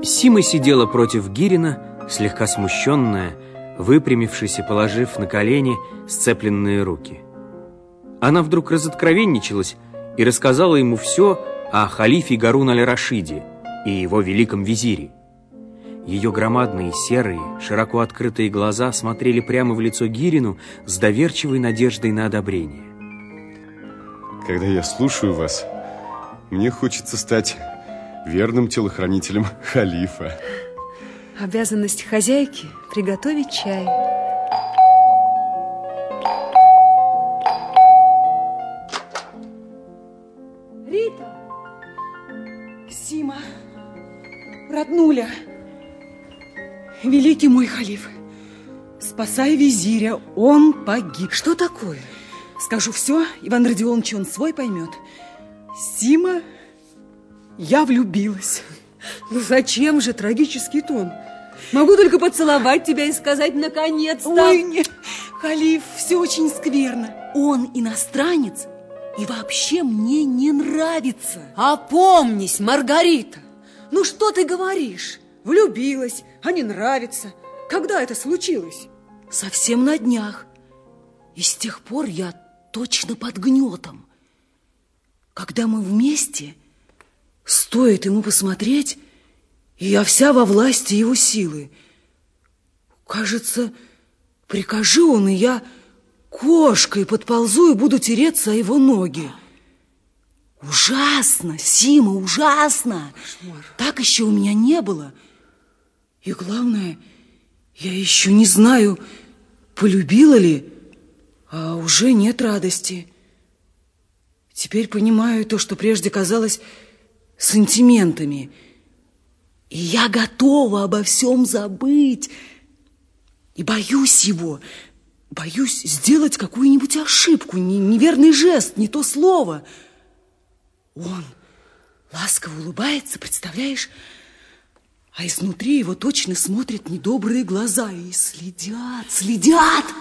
Сима сидела против Гирина, слегка смущенная, выпрямившись и положив на колени сцепленные руки. Она вдруг разоткровенничалась и рассказала ему все о халифе Гарун аль-Рашиде и его великом визире. Ее громадные серые, широко открытые глаза смотрели прямо в лицо Гирину с доверчивой надеждой на одобрение. Когда я слушаю вас, мне хочется стать верным телохранителем халифа. Обязанность хозяйки – приготовить чай. Рита! Сима! Роднуля! Великий мой халиф, спасай визиря, он погиб. Что такое? Скажу все, Иван Родионович, он свой поймет. Сима, я влюбилась. Ну зачем же трагический тон? Могу только поцеловать тебя и сказать наконец-то. Ой, нет, халиф, все очень скверно. Он иностранец и вообще мне не нравится. Опомнись, Маргарита. Ну что ты говоришь? Влюбилась, а не нравится. Когда это случилось? Совсем на днях. И с тех пор я точно под гнетом. Когда мы вместе, стоит ему посмотреть, и я вся во власти его силы. Кажется, прикажи он, и я кошкой подползу и буду тереться о его ноги. Ужасно, Сима, ужасно. Кошмар. Так еще у меня не было. И главное, я еще не знаю, полюбила ли, а уже нет радости. Теперь понимаю то, что прежде казалось сантиментами. И я готова обо всем забыть. И боюсь его, боюсь сделать какую-нибудь ошибку, неверный жест, не то слово. Он ласково улыбается, представляешь? А изнутри его точно смотрят недобрые глаза и следят.